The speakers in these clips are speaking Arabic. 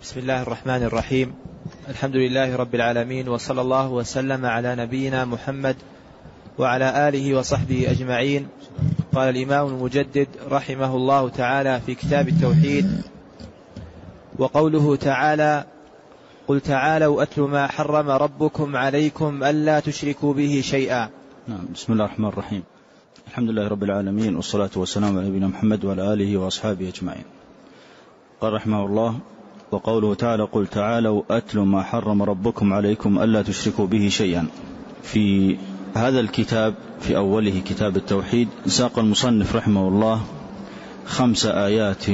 بسم الله الرحمن الرحيم. الحمد لله رب العالمين، وصلى الله وسلم على نبينا محمد وعلى آله وصحبه أجمعين. قال الإمام المجدد رحمه الله تعالى في كتاب التوحيد: وقوله تعالى: قل تعالوا أتل ما حرم ربكم عليكم ألا تشركوا به شيئا. بسم الله الرحمن الرحيم. الحمد لله رب العالمين، والصلاة والسلام على نبينا محمد وعلى آله وأصحابه أجمعين. قال رحمه الله: وقوله تعالى: قل تعالوا أتل ما حرم ربكم عليكم ألا تشركوا به شيئا. في هذا الكتاب في أوله كتاب التوحيد ساق المصنف رحمه الله 5 آيات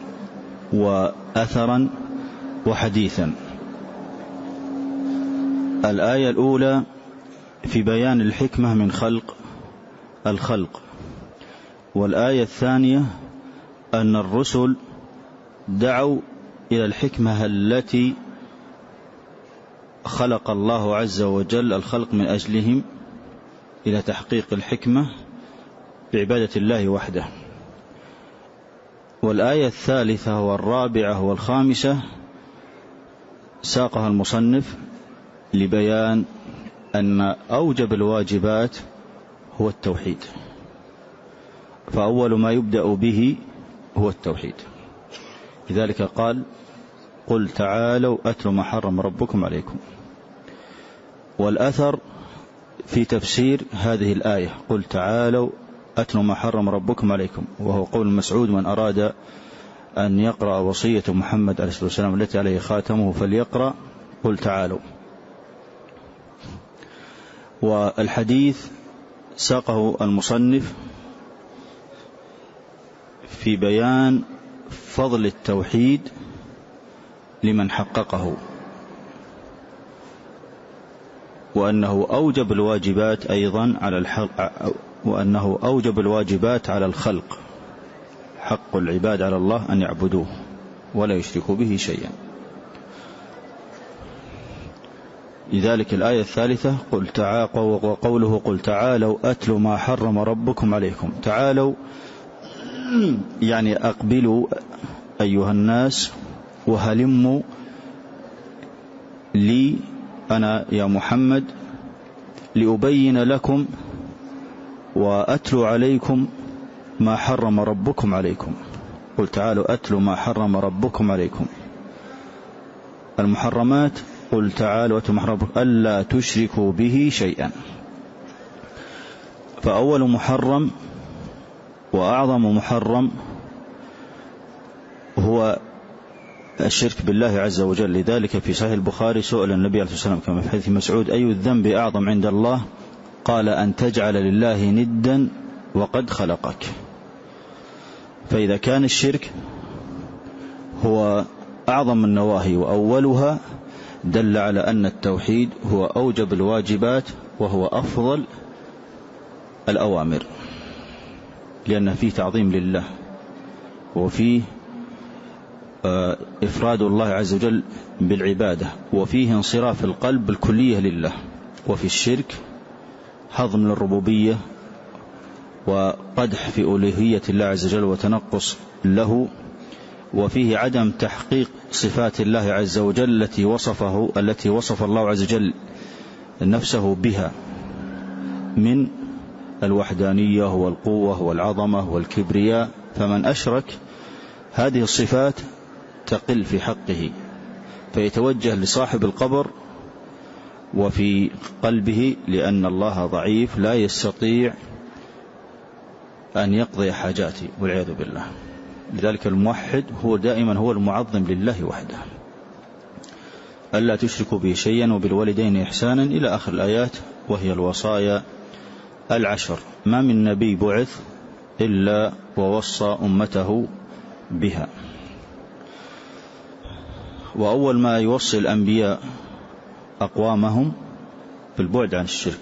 وأثرا وحديثا. الآية الأولى في بيان الحكمة من خلق الخلق، والآية الثانية أن الرسل دعوا إلى الحكمة التي خلق الله عز وجل الخلق من أجلهم إلى تحقيق الحكمة بعبادة الله وحده. والآية الثالثة والرابعة والخامسة ساقها المصنف لبيان أن أوجب الواجبات هو التوحيد، فأول ما يبدأ به هو التوحيد. لذلك قال: قل تعالوا أتل ما حرم ربكم عليكم. والأثر في تفسير هذه الآية: قل تعالوا أتل ما حرم ربكم عليكم، وهو قول مسعود: من أراد أن يقرأ وصية محمد عليه الصلاة والسلام التي عليه خاتمه فليقرأ قل تعالوا. والحديث ساقه المصنف في بيان فضل التوحيد لمن حققه، وأنه أوجب الواجبات أيضا على الخلق. حق العباد على الله أن يعبدوه ولا يشركوا به شيئا. لذلك الآية الثالثة وقوله: قل تعالوا أتل ما حرم ربكم عليكم. تعالوا يعني أقبلوا أيها الناس وهلموا لي أنا يا محمد لأبين لكم وأتلو عليكم ما حرم ربكم عليكم. قل تعالوا أتلو ما حرم ربكم عليكم. المحرمات: قل تعالوا أتلو ما حرم ربكم ألا تشركوا به شيئا. فأول محرم وأعظم محرم هو الشرك بالله عز وجل. لذلك في صحيح البخاري سئل النبي عليه الصلاة والسلام كما في حديث مسعود: أي الذنب أعظم عند الله؟ قال: أن تجعل لله ندا وقد خلقك. فإذا كان الشرك هو أعظم النواهي وأولها، دل على أن التوحيد هو أوجب الواجبات وهو أفضل الأوامر، لأن فيه تعظيم لله وفيه إفراد الله عز وجل بالعبادة، وفيه انصراف القلب الكلية لله. وفي الشرك هضم للربوبية وقدح في ألوهية الله عز وجل وتنقص له، وفيه عدم تحقيق صفات الله عز وجل التي وصف الله عز وجل نفسه بها من الوحدانية والقوة والعظمة والكبرياء. فمن أشرك هذه الصفات تقل في حقه، فيتوجه لصاحب القبر وفي قلبه، لأن الله ضعيف لا يستطيع أن يقضي حاجاته والعياذ بالله. لذلك الموحد هو دائما هو المعظم لله وحده. ألا تشركوا به شيئا وبالوالدين إحسانا إلى آخر الآيات، وهي الوصايا 10. ما من نبي بعث إلا ووصى أمته بها. وأول ما يوصي الأنبياء أقوامهم بالبعد عن الشرك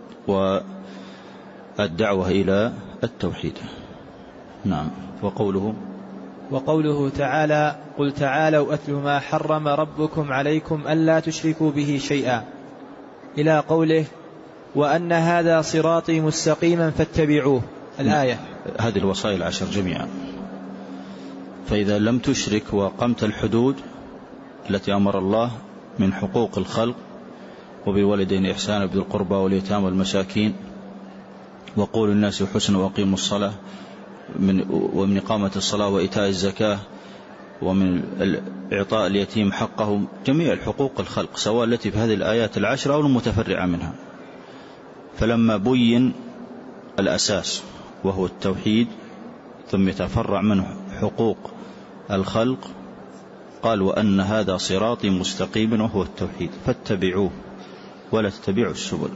والدعوة إلى التوحيد. نعم. وقوله تعالى: قل تعالوا أتل ما حرم ربكم عليكم ألا تشركوا به شيئا، إلى قوله: وأن هذا صراطي مستقيما فاتبعوه. الآية. هذه الوصايا 10 جميعا. فإذا لم تشرك وقمت الحدود التي أمر الله من حقوق الخلق: وبالوالدين إحسانا بذي القربى واليتامى والمساكين وقولوا للناس حسنا وأقيموا الصلاة، ومن إقامة الصلاة وإيتاء الزكاة ومن إعطاء اليتيم حقه، جميع الحقوق الخلق سواء التي في هذه الآيات العشر أو المتفرعة منها. فلما بين الأساس وهو التوحيد ثم يتفرع منه حقوق الخلق قال: وأن هذا صراطي مستقيما وهو التوحيد فاتبعوه ولا تتبعوا السبل.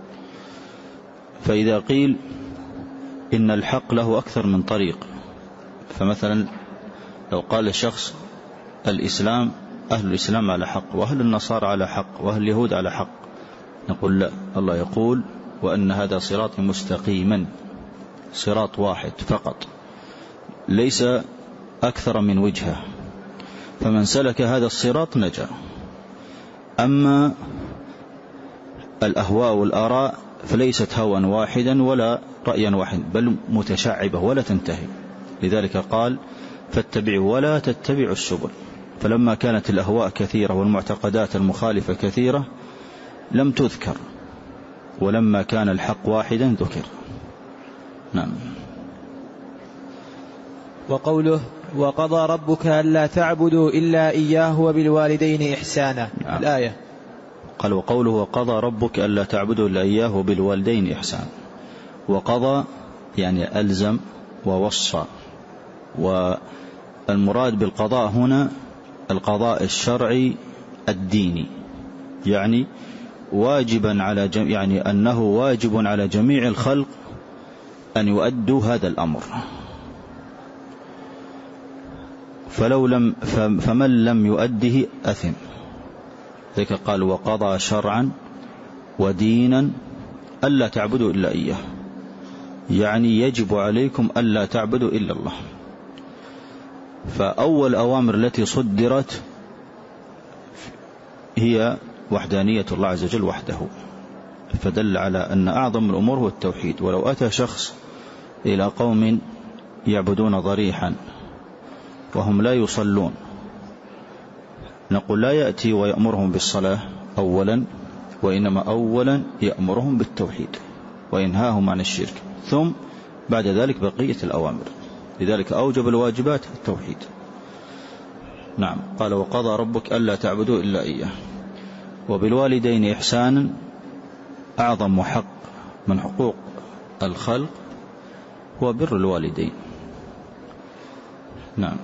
فإذا قيل إن الحق له أكثر من طريق، فمثلا لو قال الشخص الإسلام أهل الإسلام على حق وأهل النصارى على حق وأهل اليهود على حق، نقول لا، الله يقول: وأن هذا صراطي مستقيما، صراط واحد فقط ليس أكثر من وجهة، فمن سلك هذا الصراط نجا. أما الأهواء والآراء فليست هوى واحدا ولا رأيا واحد، بل متشعبة ولا تنتهي. لذلك قال: فاتبعوا ولا تتبعوا السبل. فلما كانت الأهواء كثيرة والمعتقدات المخالفة كثيرة لم تذكر، ولما كان الحق واحدا ذكر. نعم. وقوله: وقضى ربك ألا تعبدوا إلا إياه وبالوالدين إحسانا. نعم. الآية قال: وقوله: وقضى ربك ألا تعبدوا إلا إياه وبالوالدين إحسانا. وقضى يعني ألزم ووصى، والمراد بالقضاء هنا القضاء الشرعي الديني، يعني واجبا على يعني أنه واجب على جميع الخلق أن يؤدوا هذا الأمر، فمن لم يؤده أثم. ذلك قال: وقضى شرعا ودينا ألا تعبدوا إلا إياه، يعني يجب عليكم ألا تعبدوا إلا الله. فأول أوامر التي صدرت هي وحدانية الله عز وجل وحده، فدل على أن أعظم الأمور هو التوحيد. ولو أتى شخص إلى قوم يعبدون ضريحا وهم لا يصلون، نقول: لا يأتي ويأمرهم بالصلاة أولا، وإنما أولا يأمرهم بالتوحيد وينهاهم عن الشرك، ثم بعد ذلك بقية الأوامر. لذلك أوجب الواجبات التوحيد. نعم. قال: وقضى ربك ألا تعبدوا إلا إياه وبالوالدين إحسانا. أعظم حق من حقوق الخلق هو بر الوالدين. نعم.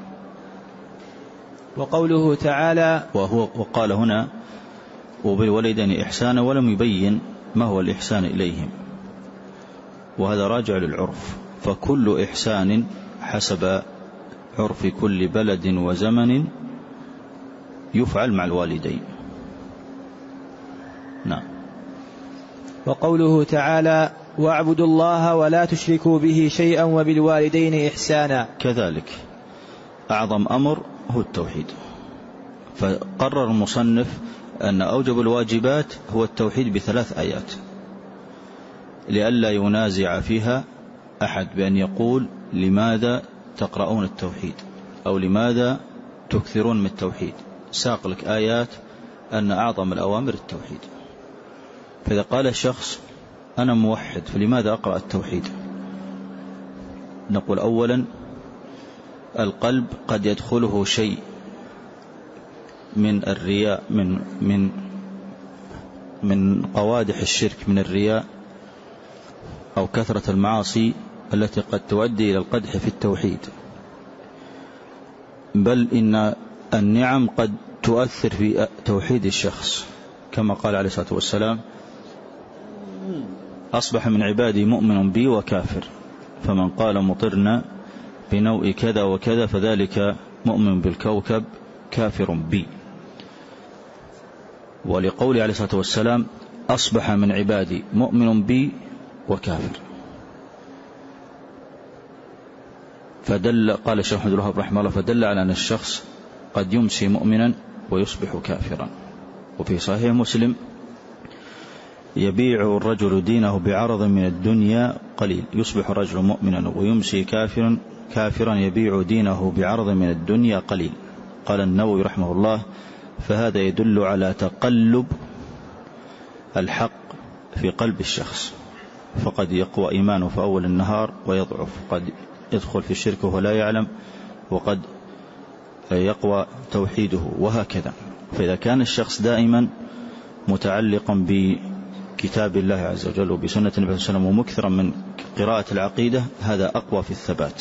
وقوله تعالى: وقال هنا: وبالوالدين إحسانا، ولم يبين ما هو الإحسان إليهم، وهذا راجع للعرف، فكل إحسان حسب عرف كل بلد وزمن يفعل مع الوالدين. نعم. وقوله تعالى: واعبدوا الله ولا تشركوا به شيئا وبالوالدين إحسانا، كذلك أعظم أمر هو التوحيد. فقرر المصنف أن أوجب الواجبات هو التوحيد ب3 آيات، لئلا ينازع فيها أحد بأن يقول: لماذا تقرؤون التوحيد؟ أو لماذا تكثرون من التوحيد؟ ساق لك آيات أن أعظم الأوامر التوحيد. فإذا قال الشخص: أنا موحد، فلماذا أقرأ التوحيد؟ نقول: أولا القلب قد يدخله شيء من الرياء، من قوادح الشرك، من الرياء أو كثرة المعاصي التي قد تؤدي إلى القدح في التوحيد. بل إن النعم قد تؤثر في توحيد الشخص، كما قال عليه الصلاة والسلام: أصبح من عبادي مؤمن بي وكافر، فمن قال مطرنا بنوء كذا وكذا فذلك مؤمن بالكوكب كافر بي. ولقول عليه الصلاة والسلام: أصبح من عبادي مؤمن بي وكافر. فدل، قال الشيخ محمد الوهاب رحمه الله، فدل على أن الشخص قد يمسي مؤمنا ويصبح كافرا. وفي صحيح مسلم: يبيع الرجل دينه بعرض من الدنيا قليل، يصبح الرجل مؤمنا ويمسي كافرا يبيع دينه بعرض من الدنيا قليل. قال النووي رحمه الله: فهذا يدل على تقلب الحق في قلب الشخص، فقد يقوى إيمانه في أول النهار ويضعف، قد يدخل في الشرك وهو لا يعلم، وقد يقوى توحيده، وهكذا. فإذا كان الشخص دائما متعلقا بكتاب الله عز وجل وبسنة النبي صلى الله عليه وسلم ومكثرا من قراءة العقيدة، هذا أقوى في الثبات.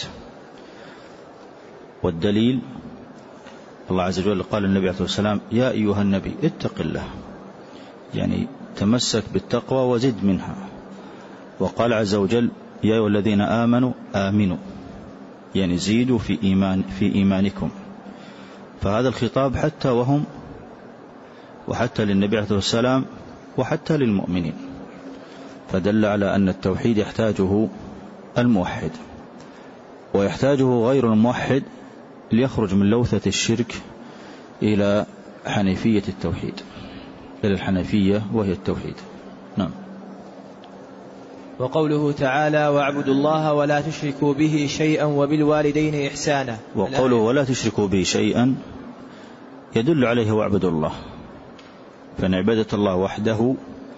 والدليل الله عز وجل قال النبي عليه الصلاة والسلام: يا أيها النبي اتق الله، يعني تمسك بالتقوى وزد منها. وقال عز وجل: يا أيها الذين آمنوا آمنوا، يعني زيدوا في إيمانكم. فهذا الخطاب حتى وهم، وحتى للنبي عليه الصلاة والسلام، وحتى للمؤمنين. فدل على أن التوحيد يحتاجه الموحد، ويحتاجه غير الموحد ليخرج من لوثة الشرك إلى حنيفية التوحيد، إلى الحنيفية وهي التوحيد. نعم. وقوله تعالى: واعبدوا الله ولا تشركوا به شيئا وبالوالدين إحسانا. وقوله ولا تشركوا به شيئا يدل عليه واعبدوا الله، فإن عبادة الله وحده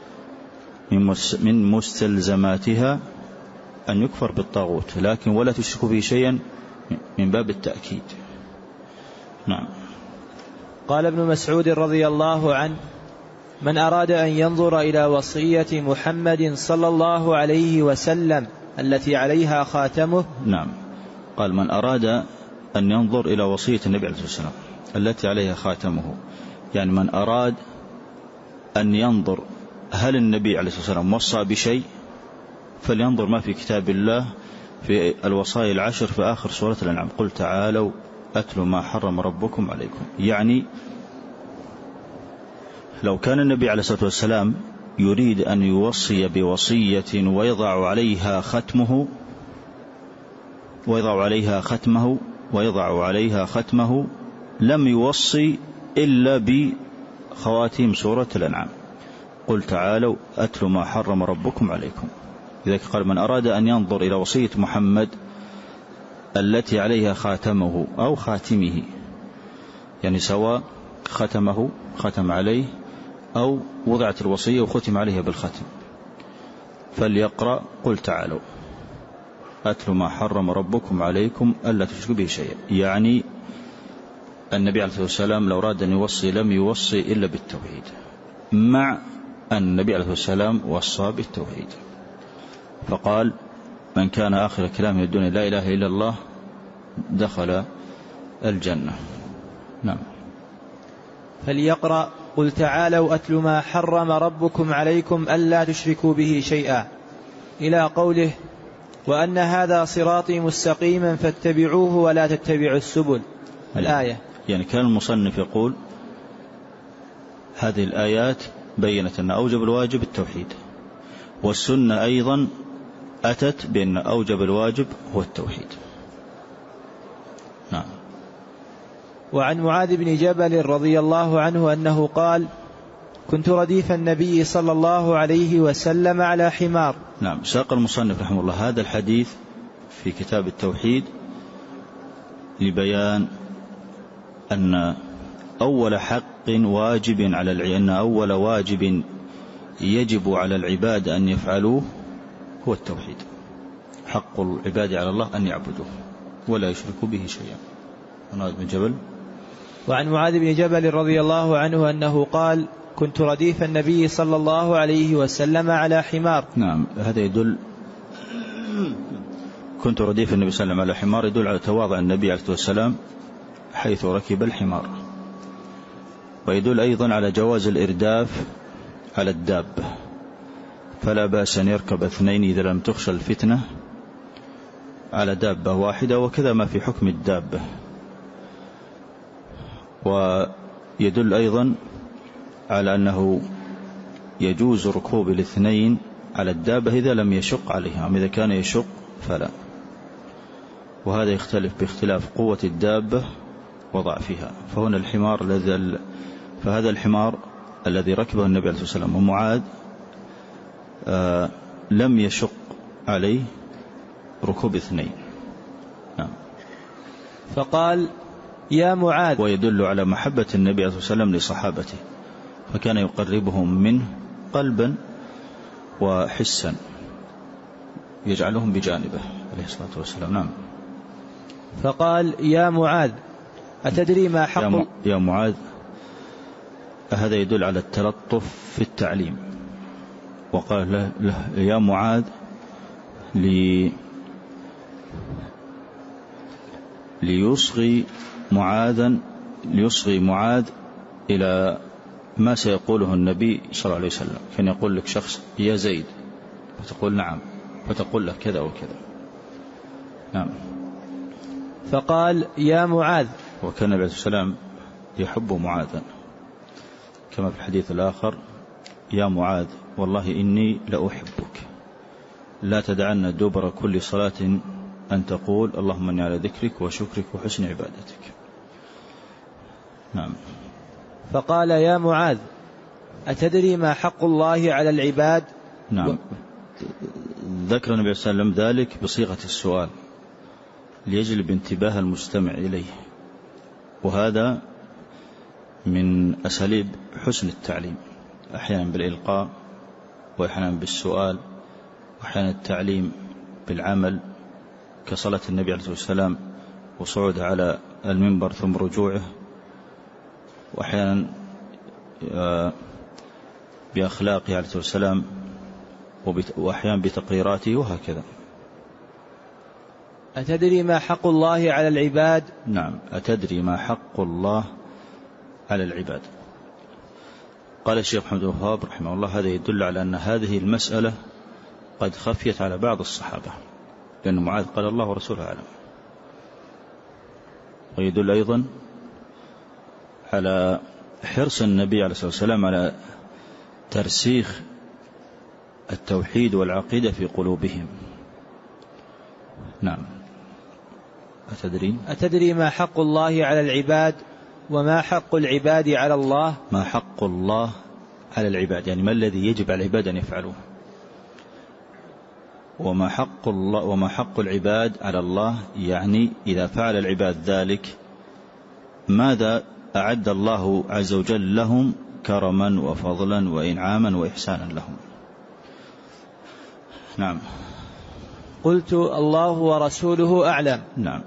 من مستلزماتها أن يكفر بالطاغوت، لكن ولا تشركوا به شيئا من باب التأكيد. نعم. قال ابن مسعود رضي الله عنه: من أراد أن ينظر إلى وصية محمد صلى الله عليه وسلم التي عليها خاتمه. نعم. قال: من أراد أن ينظر إلى وصية النبي عليه الصلاة والسلام التي عليها خاتمه، يعني من أراد أن ينظر هل النبي عليه الصلاة والسلام وصى بشيء، فلينظر ما في كتاب الله في الوصايا العشر في آخر سورة الأنعام: قل تعالوا أتلوا ما حرم ربكم عليكم. يعني لو كان النبي عليه الصلاة والسلام يريد أن يوصي بوصية ويضع عليها ختمه لم يوصي إلا بخواتيم سورة الأنعام: قل تعالوا أتلوا ما حرم ربكم عليكم. لذلك قال: من أراد أن ينظر إلى وصية محمد التي عليها خاتمه أو خاتمه، يعني سواء ختم عليه أو وضعت الوصية وختم عليها بالختم، فليقرأ قل تعالوا أتلوا ما حرم ربكم عليكم ألا تشركوا به شيئا. يعني النبي عليه الصلاة والسلام لو أراد أن يوصي لم يوصي إلا بالتوحيد، مع أن النبي عليه الصلاة والسلام وصى بالتوحيد، فقال: من كان آخر كلامه الدنيا لا إله إلا الله دخل الجنة. نعم. فليقرأ قل تعالوا أتل ما حرم ربكم عليكم ألا تشركوا به شيئا، إلى قوله: وأن هذا صراطي مستقيما فاتبعوه ولا تتبعوا السبل. الآية. يعني كان المصنف يقول هذه الآيات بيّنت أن أوجب الواجب التوحيد، والسنة أيضا أتت بأن أوجب الواجب هو التوحيد. نعم. وعن معاذ بن جبل رضي الله عنه أنه قال: كنت رديف النبي صلى الله عليه وسلم على حمار. نعم. ساق المصنف رحمه الله هذا الحديث في كتاب التوحيد لبيان أن أول حق واجب أن أول واجب يجب على العباد أن يفعلوه هو التوحيد. حق العباد على الله أن يعبدوه ولا يشركوا به شيئا. معاذ بن جبل. وعن معاذ بن جبل رضي الله عنه أنه قال: كنت رديف النبي صلى الله عليه وسلم على حمار. نعم. هذا يدل كنت رديف النبي صلى الله عليه وسلم على حمار يدل على تواضع النبي عليه الصلاة والسلام حيث ركب الحمار، ويدل أيضا على جواز الإرداف على الدابة، فلا بأس أن يركب اثنين إذا لم تخشى الفتنة على دابة واحدة، وكذا ما في حكم الدابة. ويدل أيضا على أنه يجوز ركوب الاثنين على الدابة إذا لم يشق عليها، أما إذا كان يشق فلا. وهذا يختلف باختلاف قوة الدابة وضعفها. فهنا الحمار فهذا الحمار الذي ركبه النبي عليه الصلاة والسلام ومعاذ لم يشق عليه ركوب اثنين. نعم. فقال: يا معاذ. ويدل على محبة النبي صلى الله عليه وسلم لصحابته، فكان يقربهم منه قلبا وحسا، يجعلهم بجانبه عليه الصلاة والسلام. نعم. فقال يا معاذ أتدري ما حق يا معاذ، هذا يدل على التلطف في التعليم، وقال له يا معاذ ليصغي معاذ إلى ما سيقوله النبي صلى الله عليه وسلم. كان يقول لك شخص يا زيد فتقول نعم، فتقول له كذا وكذا. نعم. فقال يا معاذ. وكان النبي صلى الله عليه وسلم يحب معاذا، كما في الحديث الآخر يا معاذ والله إني لأحبك، لا تدعن دبر كل صلاة أن تقول اللهم إني على ذكرك وشكرك وحسن عبادتك. نعم. فقال يا معاذ أتدري ما حق الله على العباد؟ نعم. ذكر النبي صلى الله عليه وسلم ذلك بصيغة السؤال ليجلب انتباه المستمع إليه، وهذا من أساليب حسن التعليم، أحيانا بالإلقاء، وأحيانا بالسؤال، وأحيانا التعليم بالعمل كصلاة النبي عليه الصلاة والسلام وصعود على المنبر ثم رجوعه، وأحيانا بأخلاقه عليه الصلاة والسلام، وأحيانا بتقريراته، وهكذا. أتدري ما حق الله على العباد؟ نعم. أتدري ما حق الله على العباد؟ قال الشيخ محمد بن وهاب رحمه الله هذا يدل على أن هذه المسألة قد خفيت على بعض الصحابة، لأن معاذ قال الله ورسوله أعلم. ويدل أيضا على حرص النبي عليه الصلاة والسلام على ترسيخ التوحيد والعقيدة في قلوبهم. نعم. أتدري ما حق الله على العباد وما حق العباد على الله؟ ما حق الله على العباد يعني ما الذي يجب على العباد أن يفعلوه، وما حق العباد على الله يعني إذا فعل العباد ذلك ماذا أعد الله عز وجل لهم كرما وفضلا وإنعاما وإحسانا لهم. نعم. قلت الله ورسوله أعلم. نعم.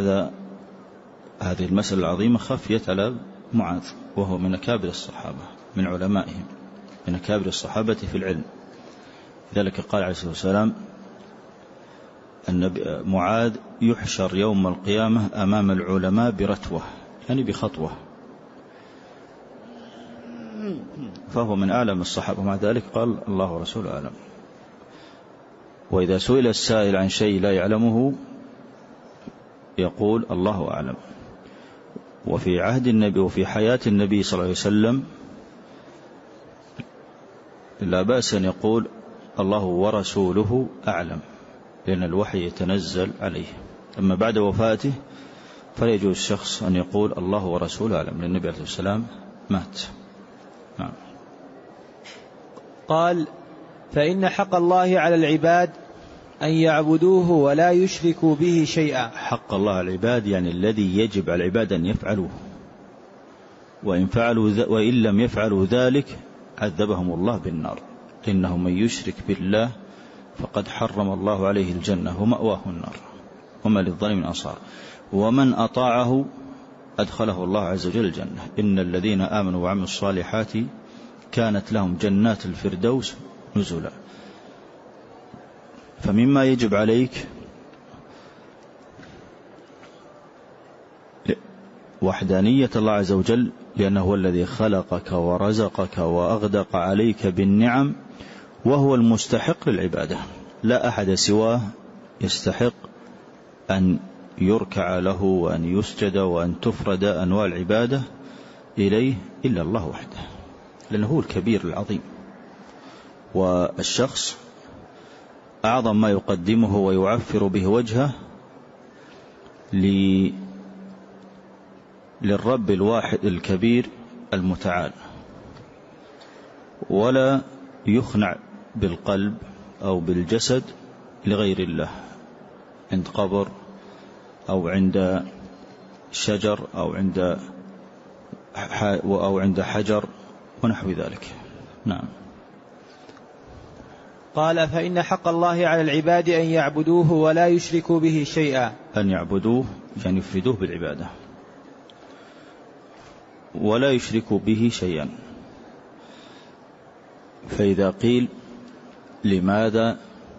هذه المسألة العظيمة خفيت على معاذ، وهو من أكابر الصحابة، من علمائهم، من أكابر الصحابة في العلم. لذلك قال عليه الصلاة والسلام أن معاذ يحشر يوم القيامة أمام العلماء برتوة، يعني بخطوة، فهو من أعلم الصحابة، ومع ذلك قال الله ورسوله أعلم. وإذا سئل السائل عن شيء لا يعلمه يقول الله أعلم. وفي عهد النبي وفي حياة النبي صلى الله عليه وسلم لا بأس أن يقول الله ورسوله أعلم، لأن الوحي يتنزل عليه. أما بعد وفاته فلا يجوز الشخص أن يقول الله ورسوله أعلم، لأن النبي عليه السلام مات. نعم. قال فإن حق الله على العباد أن يعبدوه ولا يشركوا به شيئا. حق الله على العباد يعني الذي يجب على العباد أن يفعلوه، وإن لم يفعلوا ذلك عذبهم الله بالنار، إنه من يشرك بالله فقد حرم الله عليه الجنة ومأواه النار وما للظالمين من أنصار، ومن أطاعه أدخله الله عز وجل الجنة. إن الذين آمنوا وعملوا الصالحات كانت لهم جنات الفردوس نزلا. فمما يجب عليك وحدانية الله عز وجل، لأنه هو الذي خلقك ورزقك وأغدق عليك بالنعم، وهو المستحق للعبادة، لا أحد سواه يستحق أن يركع له وأن يسجد وأن تفرد أنواع العبادة إليه إلا الله وحده، لأنه هو الكبير العظيم. والشخص أعظم ما يقدمه ويعفر به وجهه للرب الواحد الكبير المتعال، ولا يخنع بالقلب أو بالجسد لغير الله عند قبر أو عند شجر أو عند حجر ونحو ذلك. نعم. قال: فإن حق الله على العباد أن يعبدوه ولا يشركوا به شيئا. أن يعبدوه يعني يفردوه بالعبادة ولا يشركوا به شيئا. فإذا قيل لماذا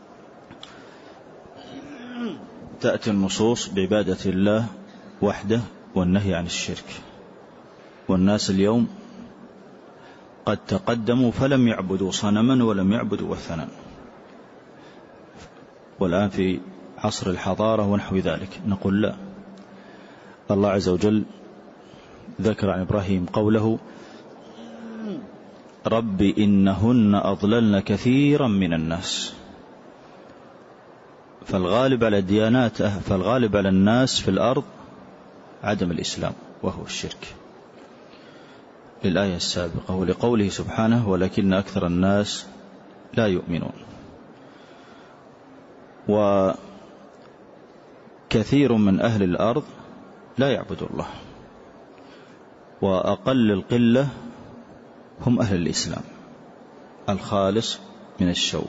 تأتي النصوص بعبادة الله وحده والنهي عن الشرك، والناس اليوم قد تقدموا فلم يعبدوا صنما ولم يعبدوا وثنا، والآن في عصر الحضارة ونحو ذلك. نقول لا، الله عز وجل ذكر عن إبراهيم قوله: رب إنهن أضللن كثيرا من الناس. فالغالب على الناس في الأرض عدم الإسلام وهو الشرك، للآية السابقة، ولقوله سبحانه: ولكن أكثر الناس لا يؤمنون. وكثير من أهل الأرض لا يعبد الله، وأقل القلة هم أهل الإسلام الخالص من الشوب.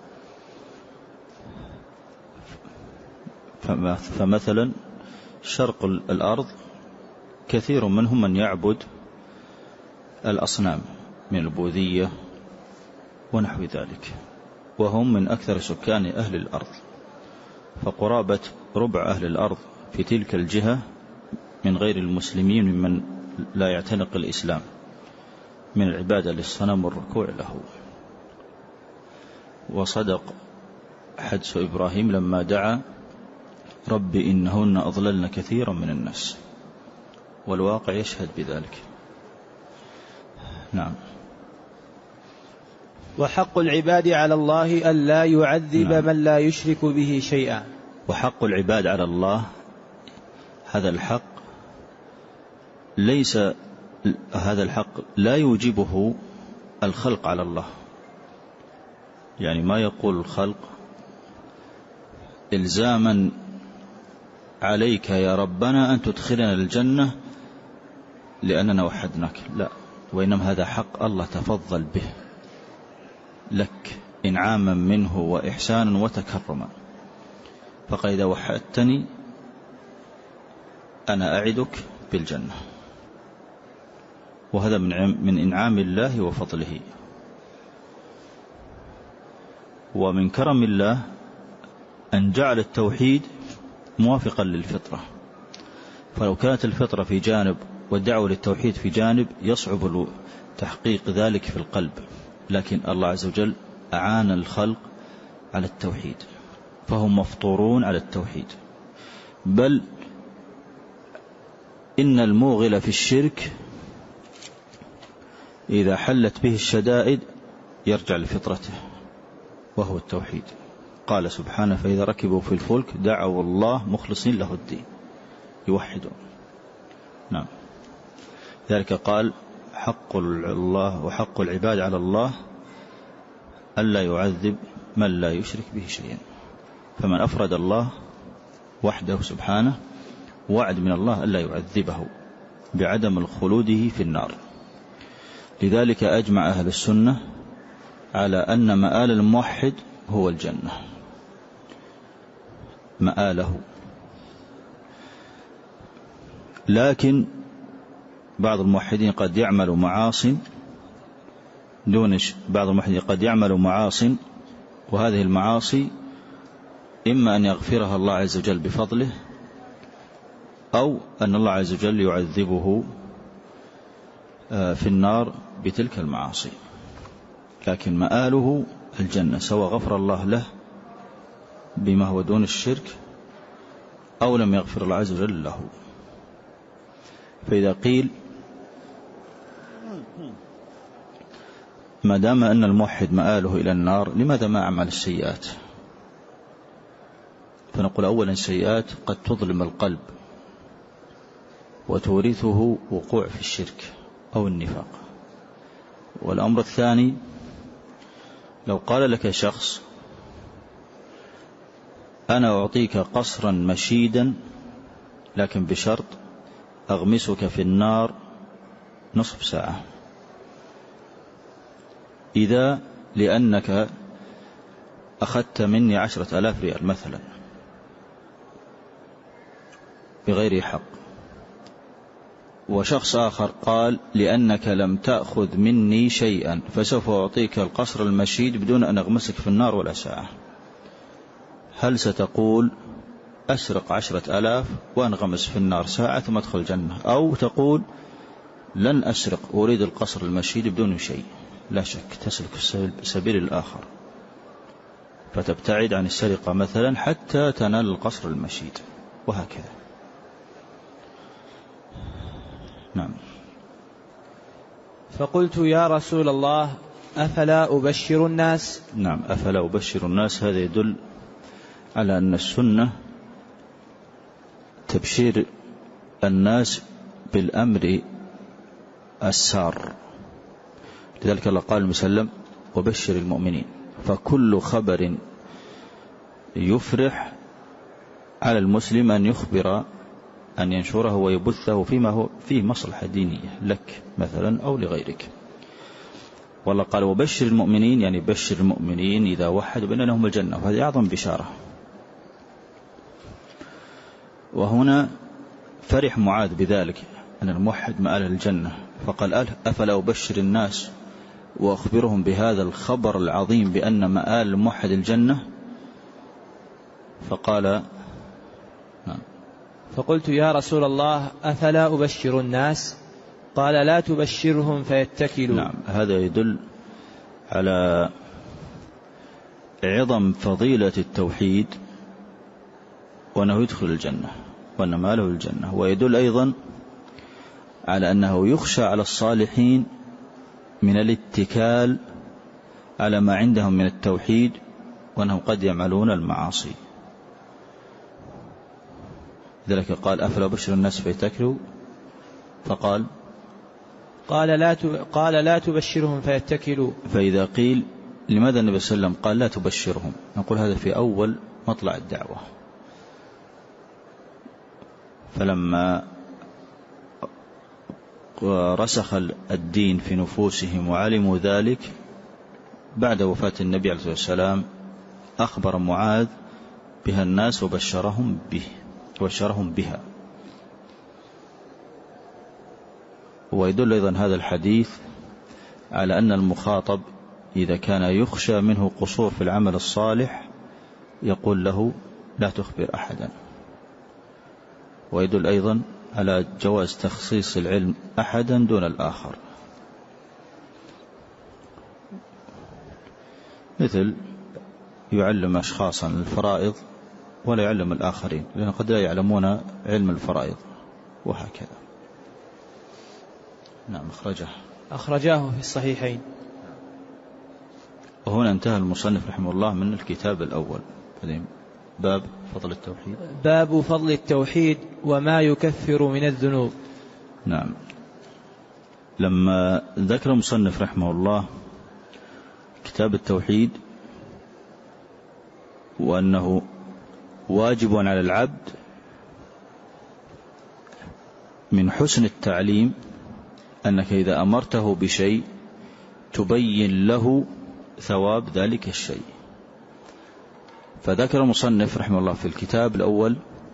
فمثلا شرق الأرض كثير منهم من يعبد الأصنام من البوذية ونحو ذلك، وهم من أكثر سكان أهل الأرض، فقرابة ربع أهل الأرض في تلك الجهة من غير المسلمين ممن لا يعتنق الإسلام من العبادة للصنم والركوع له. وصدق حدث إبراهيم لما دعا: رب إنهن أضللن كثيرا من الناس، والواقع يشهد بذلك. نعم. وحق العباد على الله ألا يعذب من لا يشرك به شيئا. وحق العباد على الله، هذا الحق لا يوجبه الخلق على الله. يعني ما يقول الخلق إلزاما عليك يا ربنا أن تدخلنا الجنة لأننا وحدناك، لا، وإنما هذا حق الله تفضل به لك إنعاما منه وإحسانا وتكرما. فقال: إذا وحدتني أنا أعدك بالجنة. وهذا من إنعام الله وفضله. ومن كرم الله أن جعل التوحيد موافقا للفطرة، فلو كانت الفطرة في جانب والدعوة للتوحيد في جانب يصعب تحقيق ذلك في القلب، لكن الله عز وجل أعان الخلق على التوحيد، فهم مفطورون على التوحيد. بل إن الموغل في الشرك إذا حلت به الشدائد يرجع لفطرته وهو التوحيد. قال سبحانه: فإذا ركبوا في الفلك دعوا الله مخلصين له الدين، يوحدون. نعم. ذلك قال: حق الله وحق العباد على الله ألا يعذب من لا يشرك به شيئا. فمن أفرد الله وحده سبحانه وعد من الله ألا يعذبه بعدم الخلوده في النار. لذلك أجمع أهل السنة على أن مآل الموحد هو الجنة، مآله. لكن بعض الموحدين قد يعمل معاصٍ بعض الموحدين قد يعمل معاصٍ، وهذه المعاصي إما أن يغفرها الله عز وجل بفضله، أو أن الله عز وجل يعذبه في النار بتلك المعاصي. لكن مآله الجنة، سواء غفر الله له بما هو دون الشرك أو لم يغفر الله عز وجل له. فإذا قيل ما دام أن الموحد مآله إلى النار، لماذا ما أعمل السيئات؟ فنقول: أولا السيئات قد تظلم القلب وتورثه وقوع في الشرك أو النفاق. والأمر الثاني، لو قال لك شخص: أنا أعطيك قصرا مشيدا لكن بشرط أغمسك في النار نصف ساعة، إذا لأنك أخذت مني 10,000 ريال مثلا بغير حق، وشخص آخر قال لأنك لم تأخذ مني شيئا فسوف أعطيك القصر المشيد بدون أن أغمسك في النار ولا ساعة، هل ستقول أسرق 10,000 وأنغمس في النار ساعة ثم أدخل الجنة، أو تقول لن أسرق أريد القصر المشيد بدون شيء؟ لا شك تسلك السبيل الآخر، فتبتعد عن السرقة مثلا حتى تنال القصر المشيد، وهكذا. نعم. فقلت يا رسول الله أفلا أبشر الناس؟ نعم، أفلا أبشر الناس، هذا يدل على أن السنة تبشير الناس بالأمر السار، لذلك الله قال المسلم وبشر المؤمنين، فكل خبر يفرح على المسلم أن يخبر، أن ينشره ويبثه فيما هو فيه مصلحة دينية لك مثلا أو لغيرك. والله قال وبشر المؤمنين، يعني بشر المؤمنين إذا وحدوا بأن لهم الجنة، وهذه أعظم بشارة. وهنا فرح معاذ بذلك أن الموحد مآل الجنة، فقال أفلا أبشر الناس وأخبرهم بهذا الخبر العظيم بأن مآل الموحد الجنة؟ فقال فقلت يا رسول الله أفلا أبشر الناس؟ قال لا تبشرهم فيتكلوا. نعم، هذا يدل على عظم فضيلة التوحيد وأنه يدخل الجنة وأن ماله الجنة، ويدل أيضا على أنه يخشى على الصالحين من الاتكال على ما عندهم من التوحيد وأنهم قد يعملون المعاصي. ذلك قال أفلا أبشر الناس فيتكلوا، فقال قال لا تبشرهم فيتكلوا. فإذا قيل لماذا النبي صلى الله عليه وسلم قال لا تبشرهم، نقول هذا في أول مطلع الدعوة، فلما رسخ الدين في نفوسهم وعلموا ذلك بعد وفاة النبي عليه الصلاة والسلام أخبر معاذ بها الناس وبشرهم بها. ويدل أيضا هذا الحديث على أن المخاطب إذا كان يخشى منه قصور في العمل الصالح يقول له لا تخبر أحدا. ويدل أيضا على جواز تخصيص العلم أحدا دون الآخر، مثل يعلم أشخاصا الفرائض ولا يعلم الآخرين، لأن قد لا يعلمون علم الفرائض، وهكذا. نعم، أخرجاه في الصحيحين. وهنا انتهى المصنف رحمه الله من الكتاب الأول، باب فضل التوحيد. باب فضل التوحيد وما يكفر من الذنوب. نعم، لما ذكر المصنف رحمه الله كتاب التوحيد وأنه واجب على العبد، من حسن التعليم أنك إذا أمرته بشيء تبين له ثواب ذلك الشيء. فذكر المصنف رحمه الله في الكتاب الأول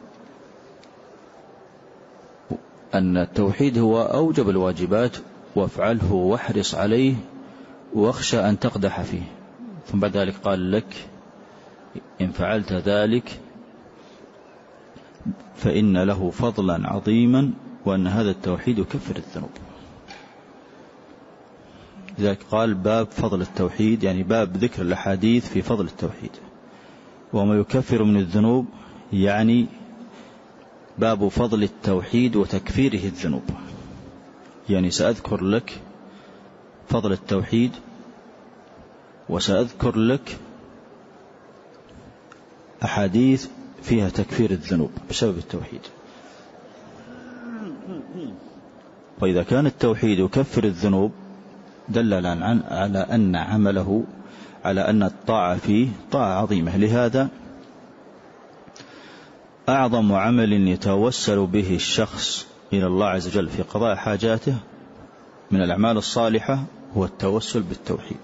أن التوحيد هو أوجب الواجبات، وافعله واحرص عليه واخشى أن تقدح فيه، ثم بعد ذلك قال لك إن فعلت ذلك فإن له فضلا عظيما، وأن هذا التوحيد يكفر الذنوب. لذلك قال باب فضل التوحيد، يعني باب ذكر الأحاديث في فضل التوحيد. وما يكفر من الذنوب يعني باب فضل التوحيد وتكفيره الذنوب، يعني سأذكر لك فضل التوحيد وسأذكر لك أحاديث فيها تكفير الذنوب بسبب التوحيد. وإذا كان التوحيد يكفر الذنوب دل على أن عمله، على أن الطاعة فيه طاعة عظيمة. لهذا أعظم عمل يتوسل به الشخص إلى الله عز وجل في قضاء حاجاته من الأعمال الصالحة هو التوسل بالتوحيد.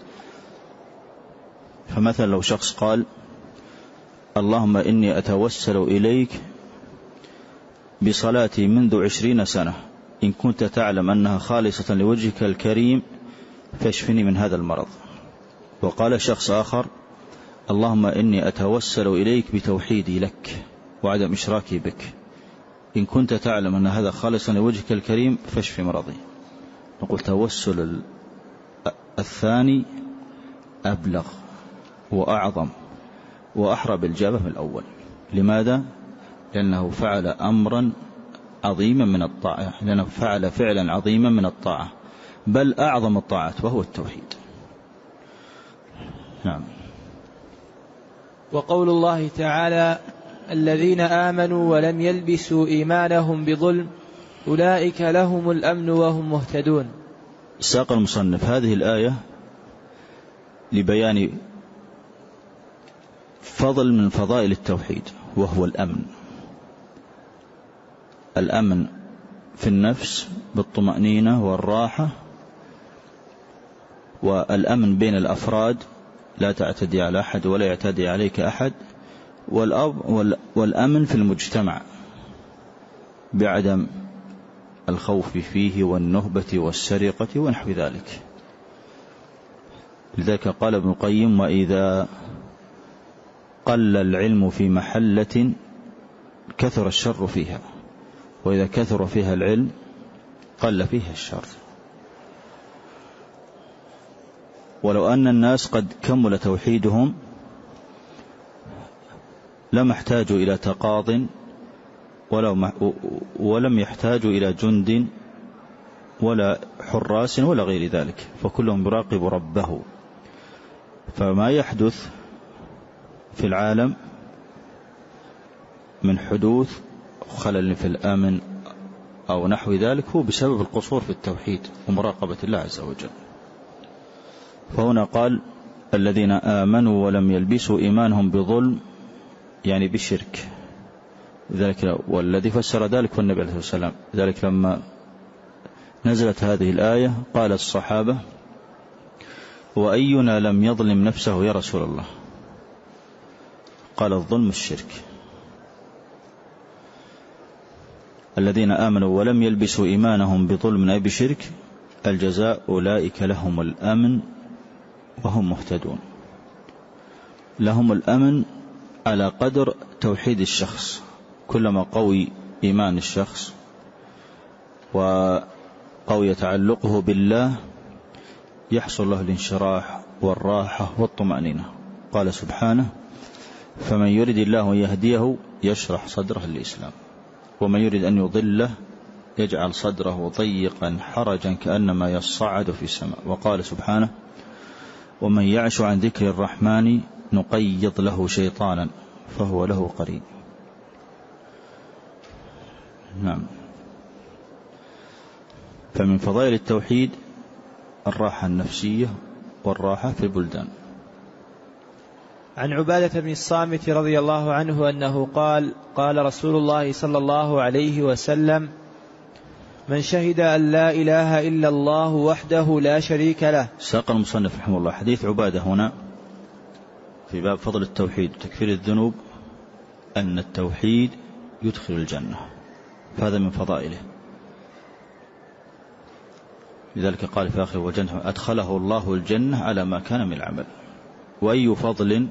فمثلا لو شخص قال اللهم إني أتوسل إليك بصلاتي منذ 20 سنة، إن كنت تعلم أنها خالصة لوجهك الكريم فاشفني من هذا المرض. وقال شخص آخر اللهم إني أتوسل إليك بتوحيدي لك وعدم إشراكي بك، إن كنت تعلم أن هذا خالصا لوجهك الكريم فاشف مرضي. نقول توسل الثاني أبلغ وأعظم وأحرى بالإجابة من الأول. لماذا؟ لأنه فعل أمرا عظيما من الطاعة، لأنه فعل فعلا عظيما من الطاعة، بل أعظم الطاعات وهو التوحيد. نعم. وقول الله تعالى الذين آمنوا ولم يلبسوا إيمانهم بظلم أولئك لهم الأمن وهم مهتدون. ساق المصنف هذه الآية لبيان فضل من فضائل التوحيد وهو الأمن. الأمن في النفس بالطمأنينة والراحة، والأمن بين الأفراد لا تعتدي على أحد ولا يعتدي عليك أحد، والأمن في المجتمع بعدم الخوف فيه والنهبة والسرقة ونحو ذلك. لذلك قال ابن القيم وإذا قل العلم في محلة كثر الشر فيها، وإذا كثر فيها العلم قل فيها الشر. ولو أن الناس قد كمل توحيدهم لم يحتاجوا إلى تقاض ولم يحتاجوا إلى جند ولا حراس ولا غير ذلك، فكلهم يراقب ربه. فما يحدث في العالم من حدوث خلل في الأمن أو نحو ذلك هو بسبب القصور في التوحيد ومراقبة الله عز وجل. فهنا قال الذين آمنوا ولم يلبسوا إيمانهم بظلم، يعني بالشرك. ذلك والذي فسر ذلك هو النبي عليه الصلاة والسلام. ذلك لما نزلت هذه الآية قال الصحابة وأينا لم يظلم نفسه يا رسول الله؟ قال الظلم الشرك. الذين آمنوا ولم يلبسوا إيمانهم بظلم أي بشرك الجزاء أولئك لهم الأمن وهم مهتدون. لهم الأمن على قدر توحيد الشخص، كلما قوي إيمان الشخص وقوي تعلقه بالله يحصل له الانشراح والراحة والطمأنينة. قال سبحانه فمن يرد الله يهديه يشرح صدره للإسلام، ومن يرد أن يضله يجعل صدره ضيقا حرجا كأنما يصعد في السماء. وقال سبحانه ومن يعش عن ذكر الرحمن نقيض له شيطانا فهو له قرين. نعم. فمن فضائل التوحيد الراحة النفسية والراحة في البلدان. عن عبادة بن الصامت رضي الله عنه أنه قال قال رسول الله صلى الله عليه وسلم من شهد أن لا إله إلا الله وحده لا شريك له. ساق المصنف رحمه الله حديث عبادة هنا في باب فضل التوحيد وتكفير الذنوب أن التوحيد يدخل الجنة، فهذا من فضائله. لذلك قال في آخر وجنة أدخله الله الجنة على ما كان من العمل. وأي فضل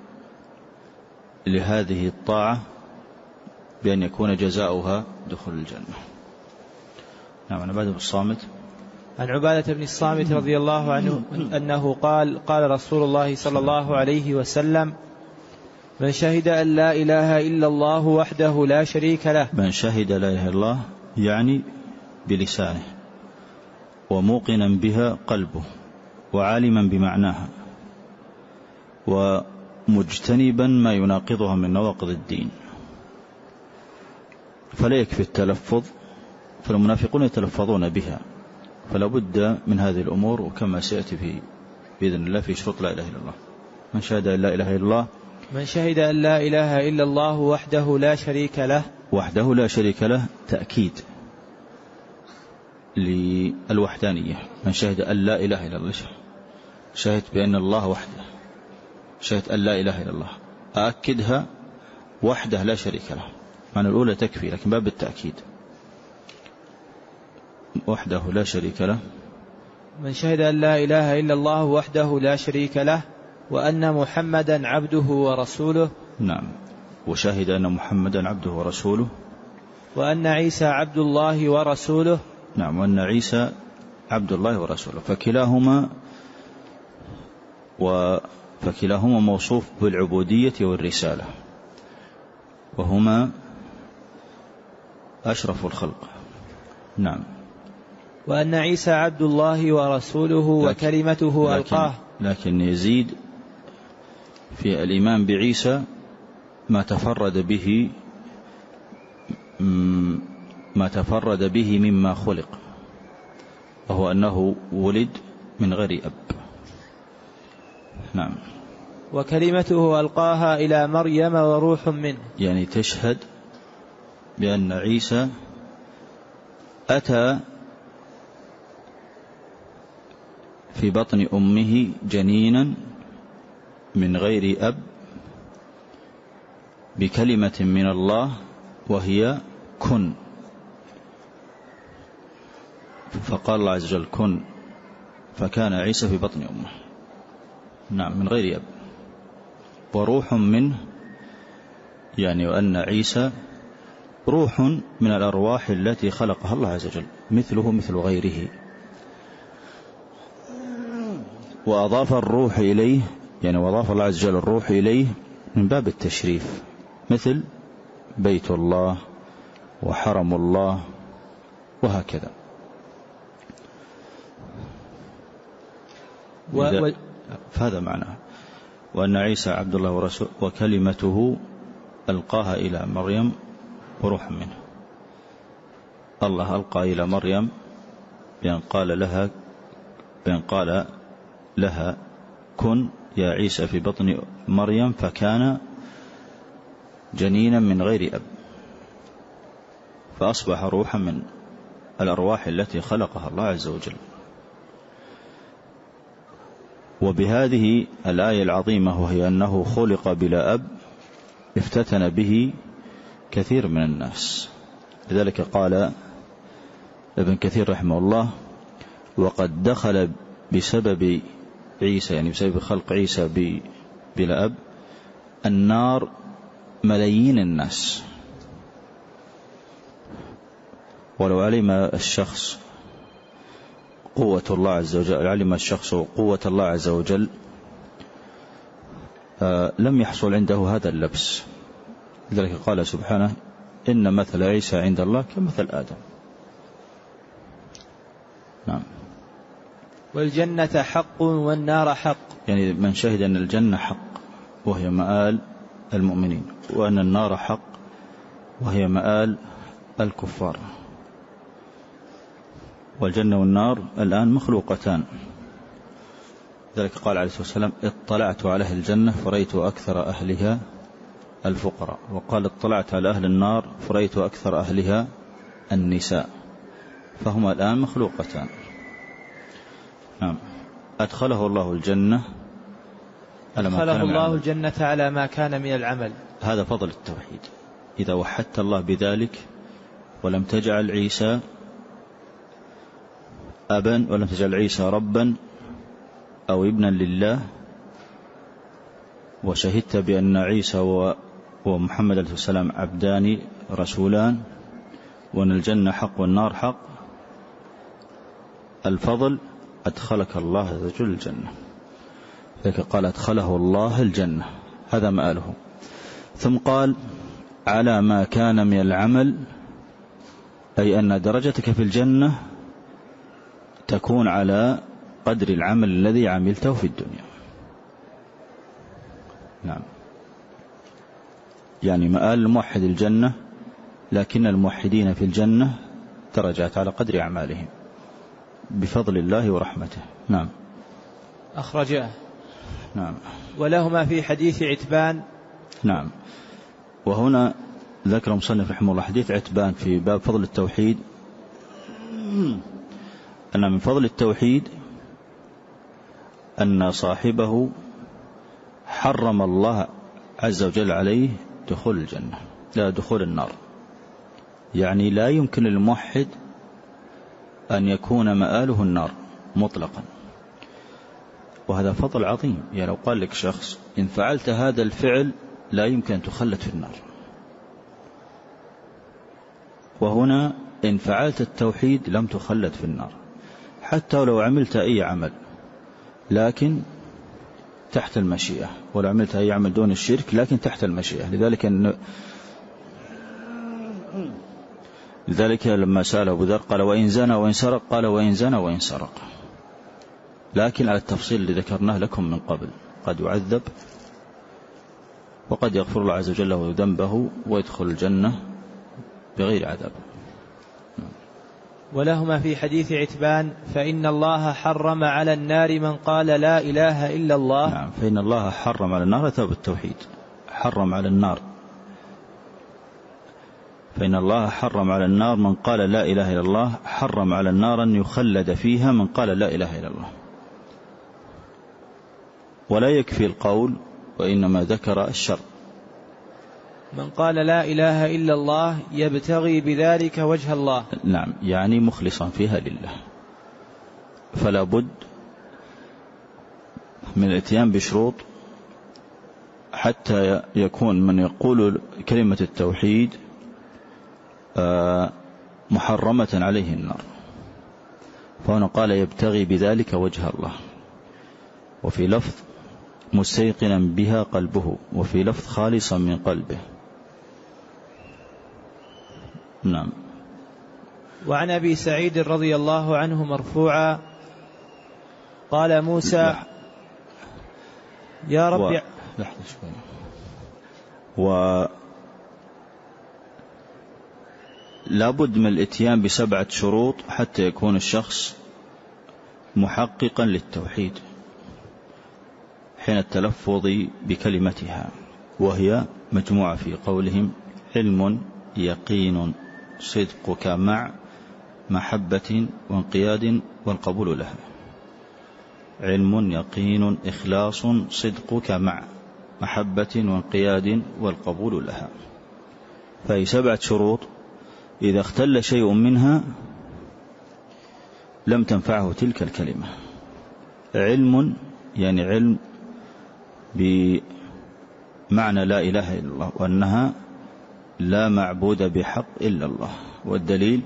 لهذه الطاعة بأن يكون جزاؤها دخول الجنة. نعم. عن عبادة بن الصامت عن عبادة بن الصامت رضي الله عنه أنه قال قال رسول الله صلى الله عليه وسلم من شهد أن لا إله إلا الله وحده لا شريك له. من شهد لا إله إلا الله يعني بلسانه وموقنا بها قلبه وعالما بمعناها ومجتنبا ما يناقضها من نواقض الدين. فلا يكفي التلفظ، فالمنافقون يتلفظون بها، فلا بد من هذه الأمور، وكما سيأتي بإذن الله في شروط لا إله إلا الله. من شهد أن لا إله إلا الله من شهد أن لا إله إلا الله وحده لا شريك له. وحده لا شريك له تأكيد للوحدانية. من شهد أن لا إله إلا الله، شهد بأن الله وحده، شهد أن لا إله إلا الله، أأكدها وحده لا شريك له. معنى الأولى تكفي، لكن باب التأكيد وحده لا شريك له. من شهد أن لا إله إلا الله وحده لا شريك له وأن محمدا عبده ورسوله. نعم، وشهد أن محمدا عبده ورسوله. وأن عيسى عبد الله ورسوله. نعم، وأن عيسى عبد الله ورسوله. فكلاهما موصوف بالعبودية والرسالة، وهما أشرف الخلق. نعم. وأن عيسى عبد الله ورسوله وكلمته ألقاه. لكن يزيد في الإيمان بعيسى ما تفرد به مما خلق، وهو أنه ولد من غير أب. نعم. وكلمته ألقاها إلى مريم وروح منه، يعني تشهد بأن عيسى أتى في بطن أمه جنينا من غير أب بكلمة من الله وهي كن، فقال الله عز وجل كن، فكان عيسى في بطن أمه. نعم، من غير أب. وروح منه، يعني وأن عيسى روح من الأرواح التي خلقها الله عز وجل، مثله مثل غيره. وأضاف الروح إليه، يعني وأضاف الله عز وجل الروح إليه من باب التشريف، مثل بيت الله وحرم الله وهكذا. فهذا معناه. وأن عيسى عبد الله ورسوله وكلمته ألقاها إلى مريم وروح منه. الله ألقى إلى مريم بأن قال لها كن يا عيسى في بطن مريم، فكان جنينا من غير أب، فأصبح روحا من الأرواح التي خلقها الله عز وجل. وبهذه الآية العظيمة، وهي أنه خلق بلا أب، افتتن به كثير من الناس. لذلك قال ابن كثير رحمه الله: وقد دخل بسبب عيسى، يعني بسبب خلق عيسى بلا أب، النار ملايين الناس. ولو علم الشخص قوة الله عز وجل، علم الشخص قوة الله عز وجل، لم يحصل عنده هذا اللبس. لذلك قال سبحانه: إن مثل عيسى عند الله كمثل آدم. نعم. والجنة حق والنار حق، يعني من شهد أن الجنة حق وهي مآل المؤمنين، وأن النار حق وهي مآل الكفار. والجنة والنار الآن مخلوقتان. ذلك قال عليه الصلاة والسلام: اطلعت على أهل الجنة فرأيت أكثر أهلها الفقراء. وقال: اطلعت على أهل النار فرأيت أكثر أهلها النساء. فهما الآن مخلوقتان. نعم. أدخله الله الجنة على ما كان من العمل. هذا فضل التوحيد. إذا وحدت الله بذلك ولم تجعل عيسى أبا، ولم تجعل عيسى ربا أو ابنا لله، وشهدت بأن عيسى ومحمد عليه السلام عبدان رسولان، وأن الجنة حق والنار حق، الفضل أدخلك الله عز وجل الجنة. لذلك قال: أدخله الله الجنة، هذا مآله. ثم قال: على ما كان من العمل، أي أن درجتك في الجنة تكون على قدر العمل الذي عملته في الدنيا. نعم. يعني مآل الموحد الجنة، لكن الموحدين في الجنة درجات على قدر أعمالهم بفضل الله ورحمته. نعم. أخرجاه. نعم. ولهما في حديث عتبان. نعم. وهنا ذكر المصنف رحمه الله حديث عتبان في باب فضل التوحيد أن من فضل التوحيد أن صاحبه حرم الله عز وجل عليه دخول الجنة، لا دخول النار. يعني لا يمكن للموحد أن يكون مآله النار مطلقا، وهذا فضل عظيم. يعني لو قال لك شخص إن فعلت هذا الفعل لا يمكن أن تخلد في النار، وهنا إن فعلت التوحيد لم تخلد في النار، حتى لو عملت أي عمل لكن تحت المشيئة، ولو عملت أي عمل دون الشرك لكن تحت المشيئة. لذلك لما سأل أبو ذر قال وإن زنى وإن سرق، قال وإن زنى وإن سرق، لكن على التفصيل اللي ذكرناه لكم من قبل، قد يعذب وقد يغفر الله عز وجل له ذنبه ويدخل الجنة بغير عذاب. ولهما في حديث عتبان فإن الله حرم على النار من قال لا إله إلا الله. نعم، فإن الله حرم على النار ثوب التوحيد، حرم على النار، فإن الله حرم على النار من قال لا إله إلا الله، حرم على النار أن يخلد فيها من قال لا إله إلا الله. ولا يكفي القول، وإنما ذكر الشرط. من قال لا إله إلا الله يبتغي بذلك وجه الله. نعم، يعني مخلصا فيها لله. فلا بد من الاتيان بشروط حتى يكون من يقول كلمة التوحيد محرمة عليه النار. فهنا قال يبتغي بذلك وجه الله، وفي لفظ مستيقنا بها قلبه، وفي لفظ خالصا من قلبه. نعم. وعن أبي سعيد رضي الله عنه مرفوعا قال موسى يا رب لحظة شوية. لا بد من الاتيان ب7 شروط حتى يكون الشخص محققا للتوحيد حين التلفظ بكلمتها، وهي مجموعة في قولهم علم يقين صدقك مع محبة وانقياد والقبول لها. علم يقين إخلاص صدقك مع محبة وانقياد والقبول لها. فهي 7 شروط، إذا اختل شيء منها لم تنفعه تلك الكلمة. علم يعني علم بمعنى لا إله إلا الله، وأنها لا معبود بحق إلا الله. والدليل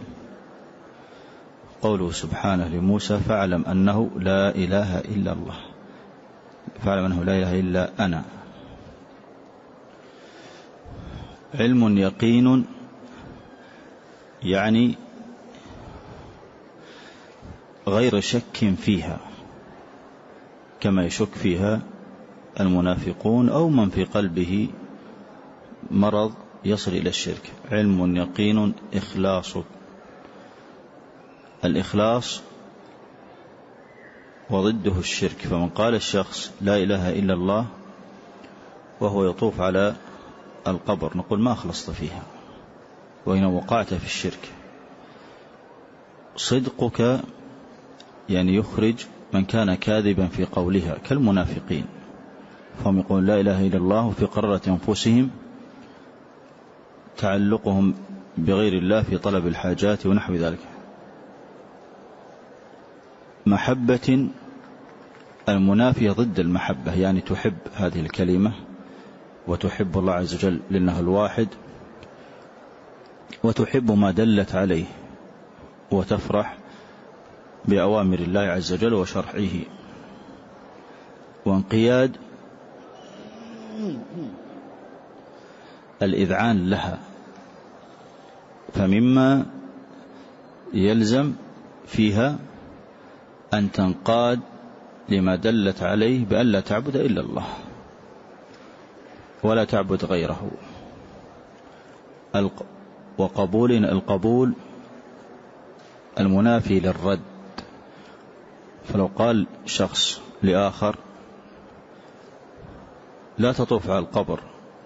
قوله سبحانه لموسى فاعلم أنه لا إله إلا الله، فاعلم أنه لا إله إلا أنا. علم يقين يعني غير شك فيها، كما يشك فيها المنافقون أو من في قلبه مرض يصل إلى الشرك. علم يقين إخلاص، الإخلاص وضده الشرك. فمن قال الشخص لا إله إلا الله وهو يطوف على القبر نقول ما أخلصت فيها وإن وقعت في الشرك. صدقك يعني يخرج من كان كاذبا في قولها كالمنافقين، فهم يقولون لا إله إلا الله في قرارة أنفسهم تعلقهم بغير الله في طلب الحاجات ونحو ذلك. محبة المنافية ضد المحبة، يعني تحب هذه الكلمة وتحب الله عز وجل لأنه الواحد، وتحب ما دلت عليه، وتفرح بأوامر الله عز وجل وشرعه. وانقياد الإذعان لها، فمما يلزم فيها أن تنقاد لما دلت عليه بأن لا تعبد إلا الله ولا تعبد غيره. القبول المنافي للرد. فلو قال شخص لآخر لا تطوف على القبر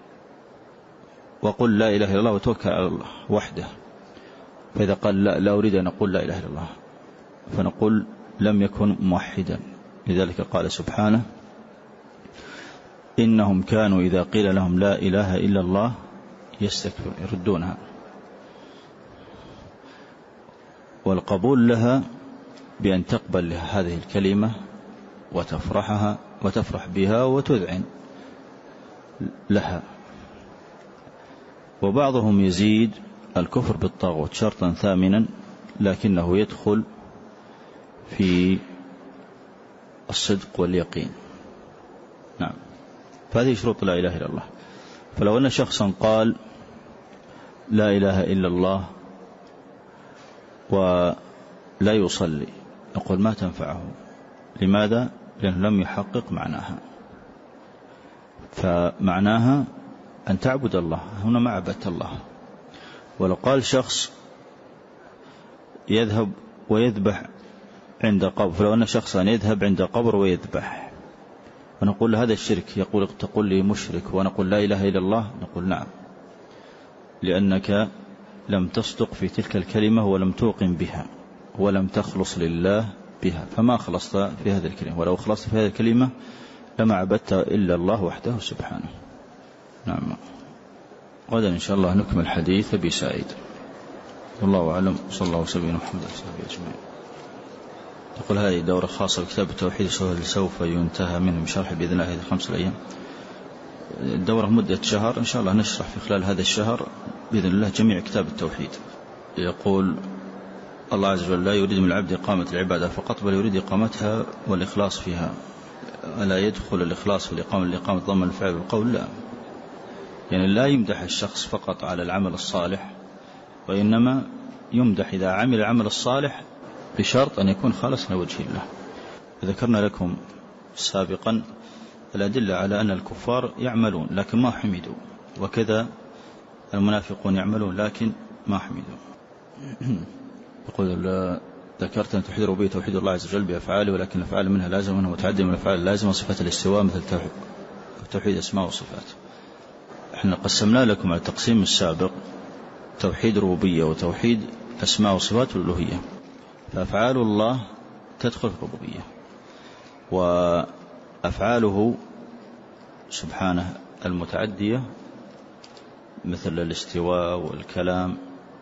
وقل لا إله إلا الله وتوكل على الله وحده، فإذا قال لا أريد أن أقول لا إله إلا الله فنقول لم يكن موحدا. لذلك قال سبحانه إنهم كانوا إذا قيل لهم لا إله إلا الله يستكبرون، يردونها. والقبول لها بأن تقبل هذه الكلمة وتفرح بها وتذعن لها. وبعضهم يزيد الكفر بالطاغوت شرطا ثامنا لكنه يدخل في الصدق واليقين. نعم، فهذه شروط لا إله إلا الله. فلو أن شخصا قال لا إله إلا الله ولا يصلي نقول ما تنفعه. لماذا؟ لأنه لم يحقق معناها. فمعناها أن تعبد الله، هنا ما عبدت الله. ولو قال شخص يذهب ويذبح عند قبر، فلو أن شخصا يذهب عند قبر ويذبح ونقول هذا الشرك، تقول لي مشرك، ونقول لا إله إلا الله، نقول نعم، لأنك لم تصدق في تلك الكلمة ولم توقن بها ولم تخلص لله بها، فما خلصت في هذه الكلمة. ولو خلصت في هذه الكلمة لما عبدت إلا الله وحده سبحانه. نعم. غدا إن شاء الله نكمل حديث أبي سعيد. والله أعلم، صلى الله وسلم على محمد وصحبه أجمعين. تقول هذه دورة خاصة بكتاب التوحيد سوف ينتهى منه بشرح بإذن الله هذه 5 أيام. الدورة مدة شهر، إن شاء الله نشرح في خلال هذا الشهر بإذن الله جميع كتاب التوحيد. يقول الله عز وجل لا يريد من العبد إقامة العبادة فقط، بل يريد إقامتها والإخلاص فيها. ألا يدخل الإخلاص في الإقامة ضمن الفعل والقول؟ لا، يعني لا يمدح الشخص فقط على العمل الصالح، وإنما يمدح إذا عمل العمل الصالح بشرط أن يكون خالصا لوجه الله. ذكرنا لكم سابقا الأدلة على أن الكفار يعملون لكن ما حمدوا، وكذا المنافقون يعملون لكن ما حمدوا. يقول ذكرت أن توحيد الربوبية توحيد الله عز وجل بأفعاله، ولكن الأفعال منها لازم ومنها متعدد من الأفعال اللازمة، وصفات الاستواء مثل توحيد أسماء وصفات. احنا قسمنا لكم على التقسيم السابق توحيد الربوبية وتوحيد أسماء وصفات والألوهية. فأفعال الله تدخل في الربوبية، وأفعاله سبحانه المتعدية مثل الاستواء والكلام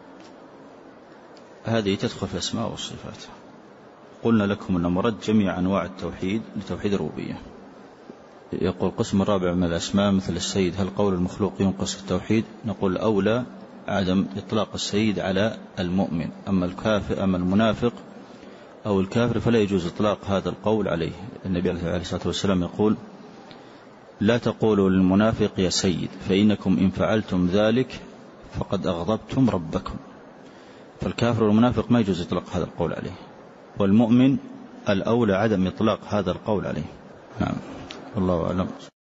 هذه تدخل في أسماء والصفات. قلنا لكم أن مرد جميع أنواع التوحيد لتوحيد الربوبية. يقول القسم الرابع من الأسماء مثل السيد، هل قول المخلوق ينقص التوحيد؟ نقول أولى عدم إطلاق السيد على المؤمن، أما الكافر أما المنافق أو الكافر فلا يجوز إطلاق هذا القول عليه. النبي عليه الصلاة والسلام يقول لا تقولوا للمنافق يا سيد، فإنكم إن فعلتم ذلك فقد أغضبتم ربكم. فالكافر والمنافق ما يجوز إطلاق هذا القول عليه، والمؤمن الأولى عدم إطلاق هذا القول عليه. نعم، والله أعلم.